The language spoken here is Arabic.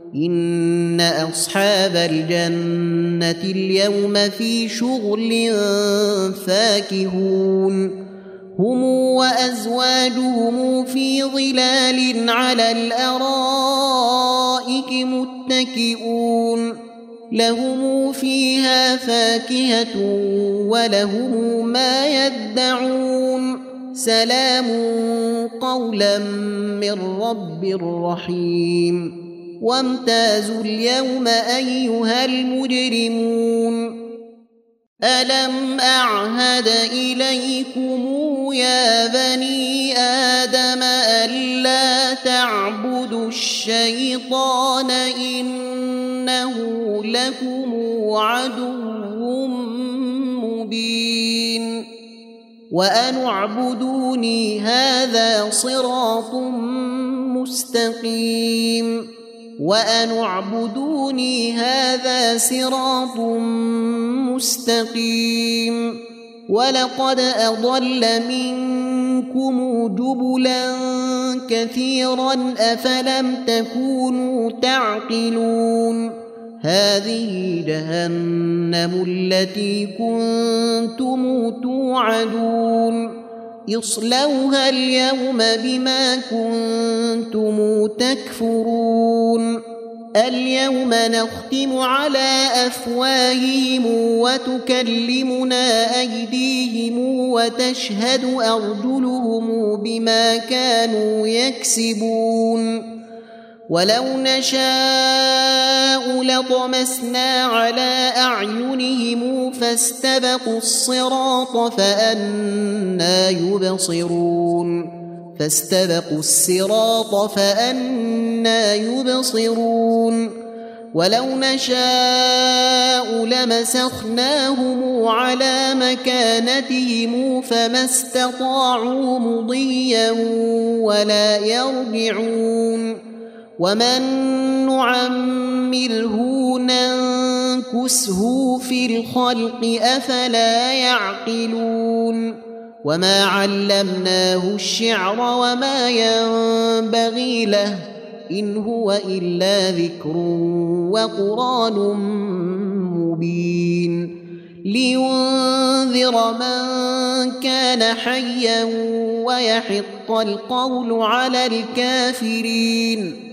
إن أصحاب الجنة اليوم في شغل فاكهون هم وأزواجهم في ظلال على الأرائك متكئون لهم فيها فاكهة ولهم ما يدعون سلام قولا من رب رحيم وامتازوا اليوم أيها المجرمون ألم أعهد إليكم يا بني آدم ألا تعبدوا الشيطان إنه لكم عدو مبين وأن اعبدوني هذا صراط مستقيم وأن اعبدوني هذا صراط مستقيم ولقد أضل منكم جبلا كثيرا أفلم تكونوا تعقلون هذه جهنم التي كنتم توعدون اصلوها اليوم بما كنتم تكفرون اليوم نختم على أفواههم وتكلمنا أيديهم وتشهد أرجلهم بما كانوا يكسبون ولو نشاء لطمسنا على أعينهم فاستبقوا الصراط فأنى يبصرون ولو نشاء لمسخناهم على مكانتهم فما استطاعوا مضيا ولا يرجعون ومن نعمره ننكسه في الخلق أفلا يعقلون وما علمناه الشعر وما ينبغي له إن هو إلا ذكر وقرآن مبين لينذر من كان حيا ويحق القول على الكافرين